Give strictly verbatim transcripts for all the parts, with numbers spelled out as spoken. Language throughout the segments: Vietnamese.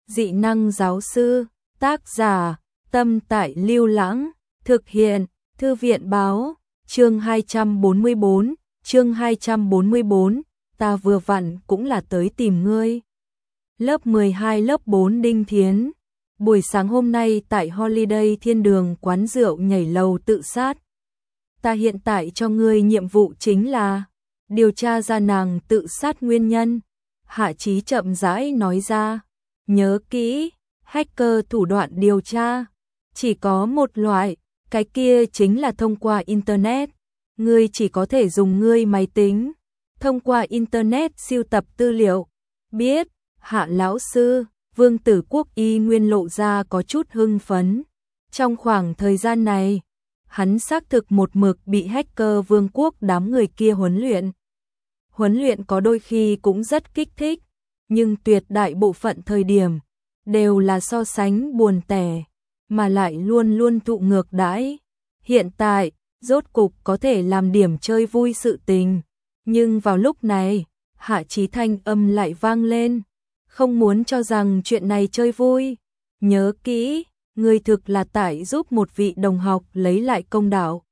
Dị năng giáo sư, tác giả, Tâm Tại Lưu Lãng, thực hiện, Thư viện báo, chương hai trăm bốn mươi bốn, chương hai trăm bốn mươi bốn, ta vừa vặn cũng là tới tìm ngươi. Lớp mười hai lớp bốn Đinh Thiến, buổi sáng hôm nay tại Holiday Thiên Đường quán rượu nhảy lầu tự sát. Ta hiện tại cho ngươi nhiệm vụ chính là điều tra ra nàng tự sát nguyên nhân. Hạ Chí chậm rãi nói ra, nhớ kỹ, hacker thủ đoạn điều tra chỉ có một loại, cái kia chính là thông qua internet. Ngươi chỉ có thể dùng ngươi máy tính, thông qua internet siêu tập tư liệu. Biết, Hạ lão sư. Vương Tử Quốc y nguyên lộ ra có chút hưng phấn. Trong khoảng thời gian này, hắn xác thực một mực bị hacker Vương quốc đám người kia huấn luyện. Huấn luyện có đôi khi cũng rất kích thích, nhưng tuyệt đại bộ phận thời điểm đều là so sánh buồn tẻ, mà lại luôn luôn thụ ngược đãi. Hiện tại, rốt cục có thể làm điểm chơi vui sự tình, nhưng vào lúc này, Hạ Chí thanh âm lại vang lên. Không muốn cho rằng chuyện này chơi vui. Nhớ kỹ, ngươi thực là tại giúp một vị đồng học lấy lại công đạo.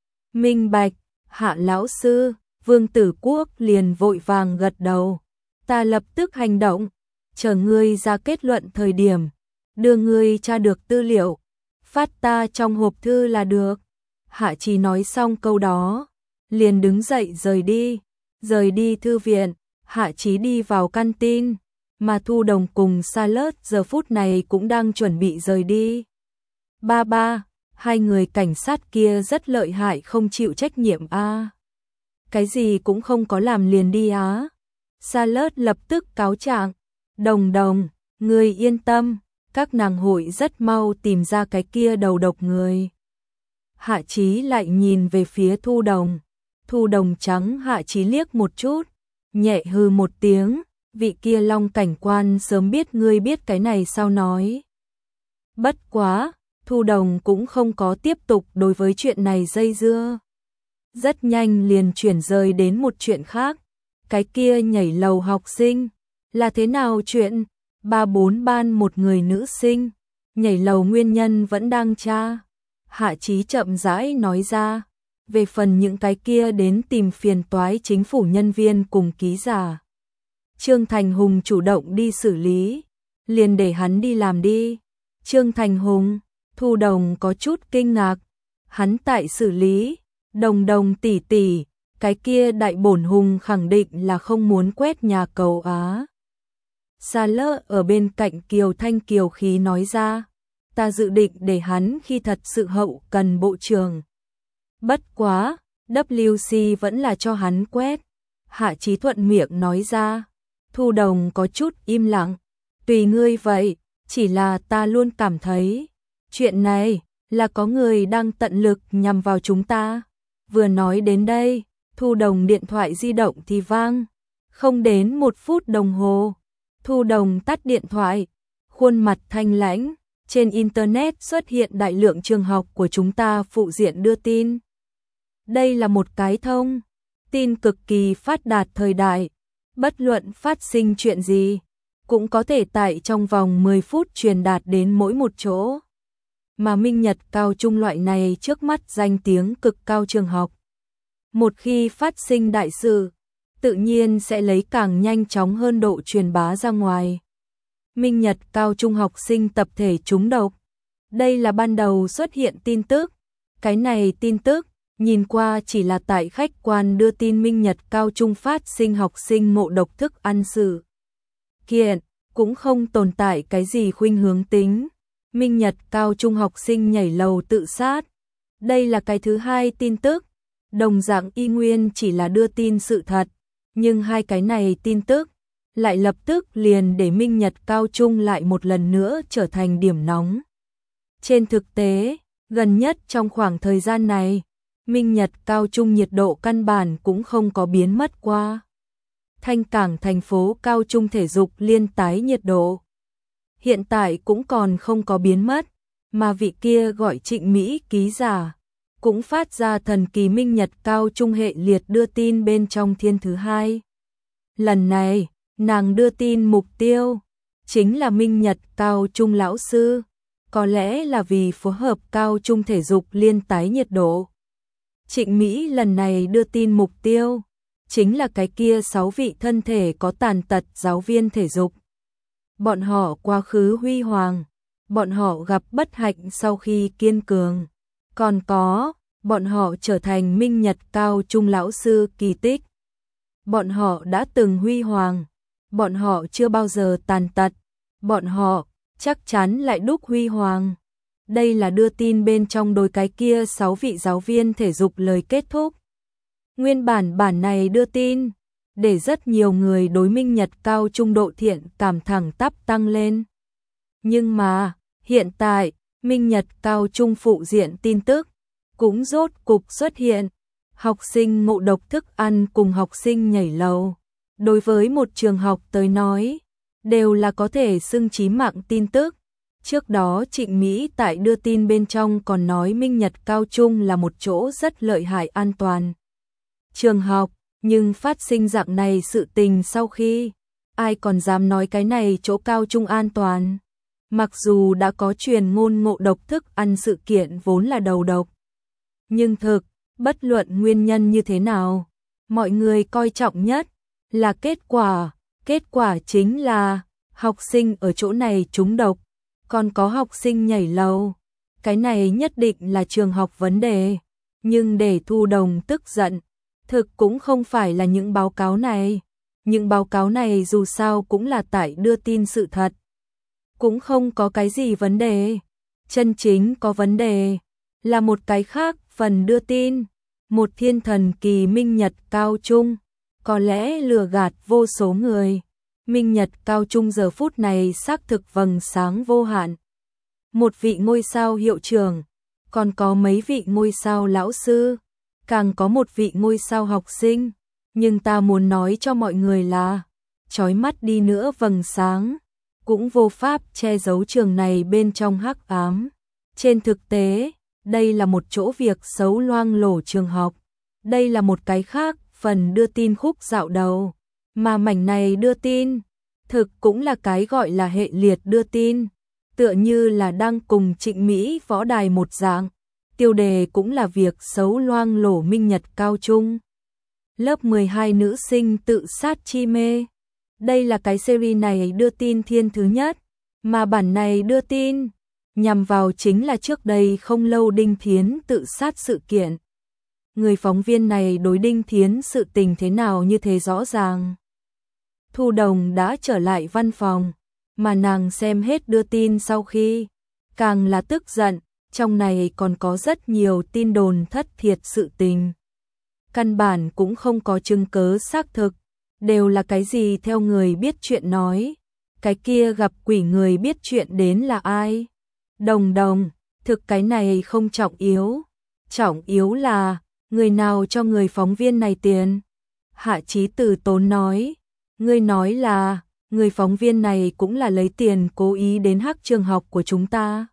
Minh bạch, Hạ lão sư. Vương Tử Quốc liền vội vàng gật đầu. Ta lập tức hành động, chờ ngươi ra kết luận thời điểm, đưa ngươi tra được tư liệu, phát ta trong hộp thư là được. Hạ Chí nói xong câu đó, liền đứng dậy rời đi. Rời đi thư viện, Hạ Chí đi vào canteen. Mà Thu Đồng cùng Charlotte giờ phút này cũng đang chuẩn bị rời đi. Ba ba, hai người cảnh sát kia rất lợi hại không chịu trách nhiệm a. À. Cái gì cũng không có làm liền đi á. Charlotte lập tức cáo trạng. Đồng Đồng, ngươi yên tâm, các nàng hội rất mau tìm ra cái kia đầu độc người. Hạ Chí lại nhìn về phía Thu Đồng. Thu Đồng trắng Hạ Chí liếc một chút, nhẹ hừ một tiếng. Vị kia Long cảnh quan sớm biết ngươi biết cái này sao nói. Bất quá, Thu Đồng cũng không có tiếp tục đối với chuyện này dây dưa. Rất nhanh liền chuyển rời đến một chuyện khác. Cái kia nhảy lầu học sinh, là thế nào chuyện? Ba bốn ban một người nữ sinh, nhảy lầu nguyên nhân vẫn đang tra. Hạ Chí chậm rãi nói ra, về phần những cái kia đến tìm phiền toái chính phủ nhân viên cùng ký giả. Trương Thành Hùng chủ động đi xử lý, liền để hắn đi làm đi. Trương Thành Hùng, Thu Đồng có chút kinh ngạc, hắn tại xử lý. Đồng Đồng tỷ tỷ, cái kia đại bổn hùng khẳng định là không muốn quét nhà cầu á. Charlotte ở bên cạnh Kiều Thanh kiều khí nói ra, ta dự định để hắn khi thật sự hậu cần bộ trưởng. Bất quá, W C vẫn là cho hắn quét. Hạ Chí thuận miệng nói ra. Thu Đồng có chút im lặng, tùy ngươi vậy, chỉ là ta luôn cảm thấy, chuyện này, là có người đang tận lực nhằm vào chúng ta. Vừa nói đến đây, Thu Đồng điện thoại di động thì vang, không đến một phút đồng hồ. Thu Đồng tắt điện thoại, khuôn mặt thanh lãnh, trên Internet xuất hiện đại lượng trường học của chúng ta phụ diện đưa tin. Đây là một cái thông tin cực kỳ phát đạt thời đại. Bất luận phát sinh chuyện gì, cũng có thể tại trong vòng mười phút truyền đạt đến mỗi một chỗ. Mà Minh Nhật cao trung loại này trước mắt danh tiếng cực cao trường học. Một khi phát sinh đại sự, tự nhiên sẽ lấy càng nhanh chóng hơn độ truyền bá ra ngoài. Minh Nhật cao trung học sinh tập thể trúng độc. Đây là ban đầu xuất hiện tin tức. Cái này tin tức nhìn qua chỉ là tại khách quan đưa tin Minh Nhật cao trung phát sinh học sinh ngộ độc thức ăn sự kiện, cũng không tồn tại cái gì khuynh hướng tính. Minh Nhật cao trung học sinh nhảy lầu tự sát. Đây là cái thứ hai tin tức. Đồng dạng y nguyên chỉ là đưa tin sự thật, nhưng hai cái này tin tức lại lập tức liền để Minh Nhật cao trung lại một lần nữa trở thành điểm nóng. Trên thực tế, gần nhất trong khoảng thời gian này, Minh Nhật cao trung nhiệt độ căn bản cũng không có biến mất qua. Thanh Cảng thành phố cao trung thể dục liên tái nhiệt độ hiện tại cũng còn không có biến mất, mà vị kia gọi Trịnh Mỹ ký giả cũng phát ra thần kỳ Minh Nhật cao trung hệ liệt đưa tin bên trong thiên thứ hai. Lần này, nàng đưa tin mục tiêu chính là Minh Nhật Cao Trung lão sư. Có lẽ là vì phối hợp Cao Trung thể dục liên tái nhiệt độ. Trịnh Mỹ lần này đưa tin mục tiêu, chính là cái kia sáu vị thân thể có tàn tật giáo viên thể dục. Bọn họ quá khứ huy hoàng, bọn họ gặp bất hạnh sau khi kiên cường. Còn có, bọn họ trở thành Minh Nhật Cao Trung lão sư kỳ tích. Bọn họ đã từng huy hoàng, bọn họ chưa bao giờ tàn tật, bọn họ chắc chắn lại đúc huy hoàng. Đây là đưa tin bên trong đôi cái kia sáu vị giáo viên thể dục lời kết thúc. Nguyên bản bản này đưa tin, để rất nhiều người đối Minh Nhật Cao Trung độ thiện cảm thẳng tắp tăng lên. Nhưng mà, hiện tại, Minh Nhật Cao Trung phụ diện tin tức, cũng rốt cục xuất hiện. Học sinh ngộ độc thức ăn cùng học sinh nhảy lầu. Đối với một trường học tới nói, đều là có thể xưng chí mạng tin tức. Trước đó Trịnh Mỹ tại đưa tin bên trong còn nói Minh Nhật Cao Trung là một chỗ rất lợi hại an toàn trường học, nhưng phát sinh dạng này sự tình sau khi, ai còn dám nói cái này chỗ cao trung an toàn. Mặc dù đã có truyền ngôn ngộ độc thức ăn sự kiện vốn là đầu độc, nhưng thực, bất luận nguyên nhân như thế nào, mọi người coi trọng nhất là kết quả. Kết quả chính là học sinh ở chỗ này trúng độc, còn có học sinh nhảy lầu. Cái này nhất định là trường học vấn đề, nhưng để Thu Đồng tức giận, thực cũng không phải là những báo cáo này. Những báo cáo này dù sao cũng là tại đưa tin sự thật, cũng không có cái gì vấn đề. Chân chính có vấn đề là một cái khác phần đưa tin. Một thiên thần kỳ Minh Nhật Cao Trung, có lẽ lừa gạt vô số người. Minh Nhật Cao Trung giờ phút này xác thực vầng sáng vô hạn. Một vị ngôi sao hiệu trưởng, còn có mấy vị ngôi sao lão sư, càng có một vị ngôi sao học sinh. Nhưng ta muốn nói cho mọi người là, chói mắt đi nữa vầng sáng, cũng vô pháp che giấu trường này bên trong hắc ám. Trên thực tế, đây là một chỗ việc xấu loang lổ trường học. Đây là một cái khác phần đưa tin khúc dạo đầu, mà mảnh này đưa tin, thực cũng là cái gọi là hệ liệt đưa tin, tựa như là đang cùng Trịnh Mỹ võ đài một dạng. Tiêu đề cũng là việc xấu loang lổ Minh Nhật Cao Trung. Lớp mười hai nữ sinh tự sát chi mê. Đây là cái series này đưa tin thiên thứ nhất, mà bản này đưa tin nhằm vào chính là trước đây không lâu Đinh Thiến tự sát sự kiện. Người phóng viên này đối Đinh Thiến sự tình thế nào như thế rõ ràng. Thu Đồng đã trở lại văn phòng, mà nàng xem hết đưa tin sau khi, càng là tức giận, trong này còn có rất nhiều tin đồn thất thiệt sự tình. Căn bản cũng không có chứng cứ xác thực, đều là cái gì theo người biết chuyện nói. Cái kia gặp quỷ người biết chuyện đến là ai? Đồng Đồng, thực cái này không trọng yếu. Trọng yếu là, người nào cho người phóng viên này tiền? Hạ Chí Từ tốn nói, ngươi nói là, người phóng viên này cũng là lấy tiền cố ý đến hắc trường học của chúng ta.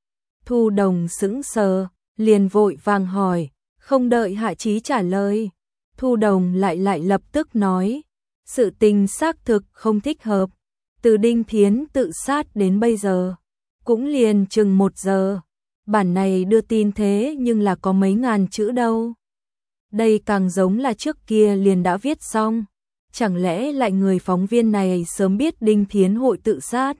Thu Đồng sững sờ, liền vội vàng hỏi, không đợi Hạ Chí trả lời. Thu Đồng lại lại lập tức nói, sự tình xác thực không thích hợp. Từ Đinh Thiến tự sát đến bây giờ, cũng liền chừng một giờ. Bản này đưa tin thế nhưng là có mấy ngàn chữ đâu. Đây càng giống là trước kia liền đã viết xong. Chẳng lẽ lại người phóng viên này sớm biết Đinh Thiến hội tự sát?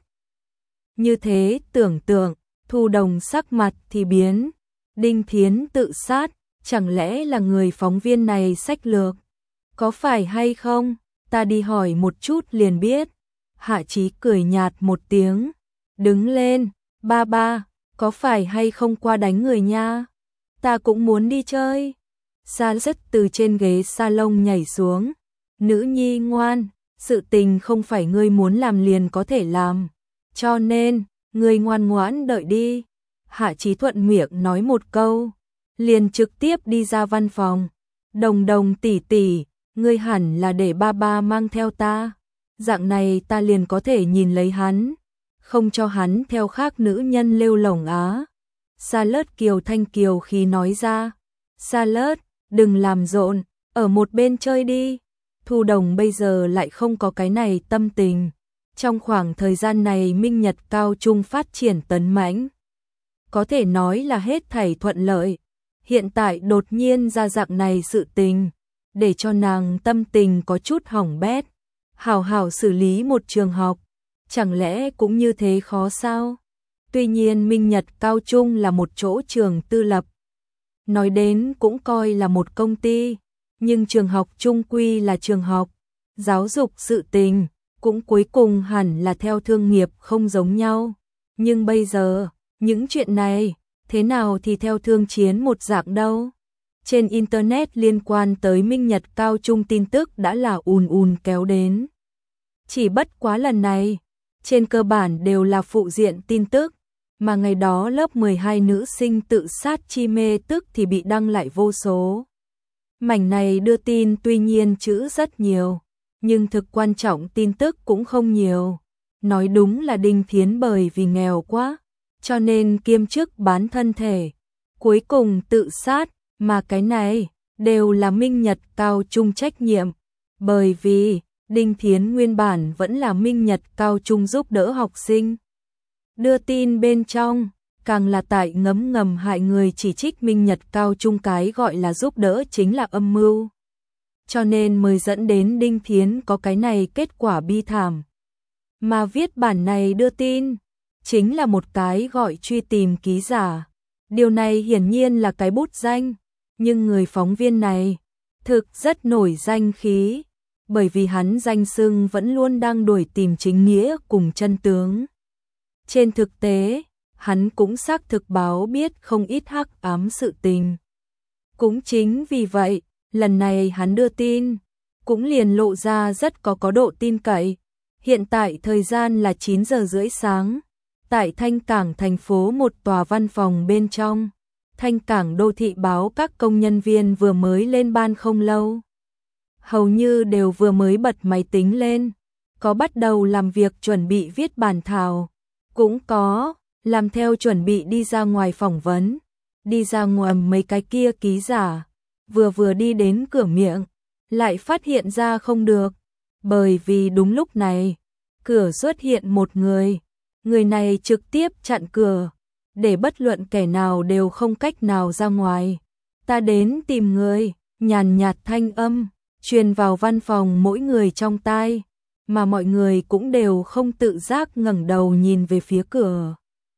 Như thế tưởng tượng, Thu Đồng sắc mặt thì biến. Đinh Thiến tự sát, chẳng lẽ là người phóng viên này sách lược? Có phải hay không? Ta đi hỏi một chút liền biết. Hạ Chí cười nhạt một tiếng, đứng lên, ba ba, có phải hay không qua đánh người nha? Ta cũng muốn đi chơi. Sa rất từ trên ghế salon nhảy xuống. Nữ nhi ngoan, sự tình không phải ngươi muốn làm liền có thể làm. Cho nên, ngươi ngoan ngoãn đợi đi. Hạ Chí thuận miệng nói một câu, liền trực tiếp đi ra văn phòng. Đồng Đồng tỷ tỷ, ngươi hẳn là để ba ba mang theo ta. Dạng này ta liền có thể nhìn lấy hắn, không cho hắn theo khác nữ nhân lêu lổng á. Sa Lớt kiều thanh kiều khi nói ra. Sa Lớt, đừng làm rộn, ở một bên chơi đi. Thu Đồng bây giờ lại không có cái này tâm tình. Trong khoảng thời gian này Minh Nhật Cao Trung phát triển tấn mãnh. Có thể nói là hết thảy thuận lợi. Hiện tại đột nhiên ra dạng này sự tình, để cho nàng tâm tình có chút hỏng bét. Hảo hảo xử lý một trường học, chẳng lẽ cũng như thế khó sao? Tuy nhiên Minh Nhật Cao Trung là một chỗ trường tư lập. Nói đến cũng coi là một công ty, nhưng trường học chung quy là trường học. Giáo dục sự tình, cũng cuối cùng hẳn là theo thương nghiệp không giống nhau. Nhưng bây giờ, những chuyện này, thế nào thì theo thương chiến một dạng đâu. Trên Internet liên quan tới Minh Nhật Cao Trung tin tức đã là ùn ùn kéo đến. Chỉ bất quá lần này, trên cơ bản đều là phụ diện tin tức, mà ngày đó lớp mười hai nữ sinh tự sát chi mê tức thì bị đăng lại vô số. Mảnh này đưa tin tuy nhiên chữ rất nhiều, nhưng thực quan trọng tin tức cũng không nhiều. Nói đúng là Đinh Thiến bởi vì nghèo quá, cho nên kiêm chức bán thân thể, cuối cùng tự sát, mà cái này đều là Minh Nhật Cao Trung trách nhiệm, bởi vì Đinh Thiến nguyên bản vẫn là Minh Nhật Cao Trung giúp đỡ học sinh. Đưa tin bên trong, càng là tại ngấm ngầm hại người, chỉ trích Minh Nhật Cao Trung cái gọi là giúp đỡ chính là âm mưu. Cho nên mới dẫn đến Đinh Thiến có cái này kết quả bi thảm. Mà viết bản này đưa tin, chính là một cái gọi truy tìm ký giả. Điều này hiển nhiên là cái bút danh, nhưng người phóng viên này thực rất nổi danh khí, bởi vì hắn danh xưng vẫn luôn đang đuổi tìm chính nghĩa cùng chân tướng. Trên thực tế, hắn cũng xác thực báo biết không ít hắc ám sự tình. Cũng chính vì vậy, lần này hắn đưa tin, cũng liền lộ ra rất có có độ tin cậy. Hiện tại thời gian là chín giờ rưỡi sáng, tại Thanh Cảng thành phố một tòa văn phòng bên trong. Thanh Cảng Đô thị báo các công nhân viên vừa mới lên ban không lâu. Hầu như đều vừa mới bật máy tính lên, có bắt đầu làm việc chuẩn bị viết bản thảo, cũng có làm theo chuẩn bị đi ra ngoài phỏng vấn. Đi ra ngoài mấy cái kia ký giả, vừa vừa đi đến cửa miệng, lại phát hiện ra không được, bởi vì đúng lúc này, cửa xuất hiện một người, người này trực tiếp chặn cửa, để bất luận kẻ nào đều không cách nào ra ngoài. Ta đến tìm người, nhàn nhạt thanh âm truyền vào văn phòng mỗi người trong tai, mà mọi người cũng đều không tự giác ngẩng đầu nhìn về phía cửa.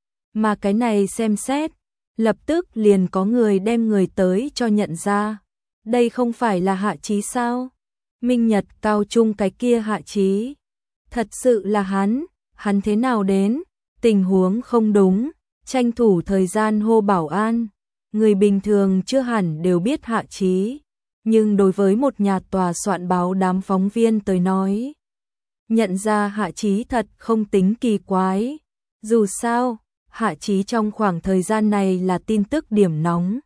Mà cái này xem xét, lập tức liền có người đem người tới cho nhận ra. Đây không phải là Hạ Chí sao? Minh Nhật Cao Trung cái kia Hạ Chí. Thật sự là hắn, hắn thế nào đến? Tình huống không đúng, tranh thủ thời gian hô bảo an. Người bình thường chưa hẳn đều biết Hạ Chí, nhưng đối với một nhà tòa soạn báo đám phóng viên tới nói, nhận ra Hạ Chí thật không tính kỳ quái. Dù sao, Hạ Chí trong khoảng thời gian này là tin tức điểm nóng,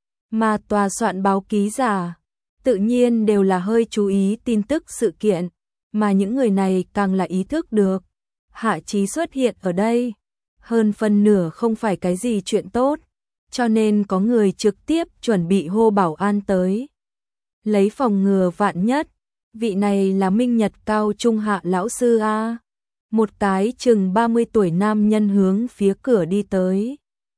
mà tòa soạn báo ký giả tự nhiên đều là hơi chú ý tin tức sự kiện, mà những người này càng là ý thức được Hạ Chí xuất hiện ở đây, hơn phân nửa không phải cái gì chuyện tốt, cho nên có người trực tiếp chuẩn bị hô bảo an tới. Lấy phòng ngừa vạn nhất, vị này là Minh Nhật Cao Trung Hạ lão sư a. Một cái chừng ba mươi tuổi nam nhân hướng phía cửa đi tới.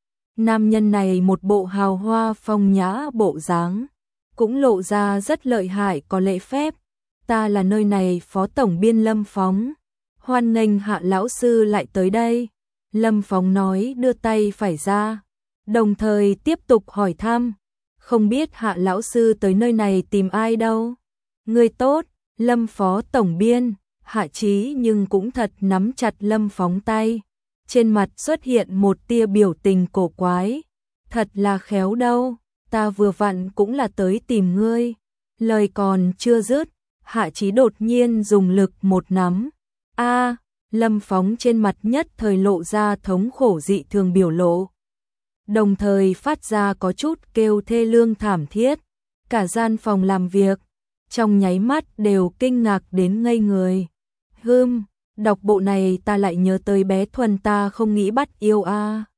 Nam nhân này một bộ hào hoa phong nhã bộ dáng, cũng lộ ra rất lợi hại có lễ phép. Ta là nơi này phó tổng biên Lâm Phóng, hoan nghênh Hạ lão sư lại tới đây. Lâm Phóng nói đưa tay phải ra, đồng thời tiếp tục hỏi thăm. Không biết Hạ lão sư tới nơi này tìm ai đâu. Người tốt, Lâm phó tổng biên. Hạ Chí nhưng cũng thật nắm chặt Lâm Phóng tay, trên mặt xuất hiện một tia biểu tình cổ quái. Thật là khéo đâu, ta vừa vặn cũng là tới tìm ngươi. Lời còn chưa dứt, Hạ Chí đột nhiên dùng lực một nắm. A, Lâm Phóng trên mặt nhất thời lộ ra thống khổ dị thường biểu lộ, đồng thời phát ra có chút kêu thê lương thảm thiết. Cả gian phòng làm việc trong nháy mắt đều kinh ngạc đến ngây người. Hừm, đọc bộ này ta lại nhớ tới bé Thuần ta không nghĩ bắt yêu a.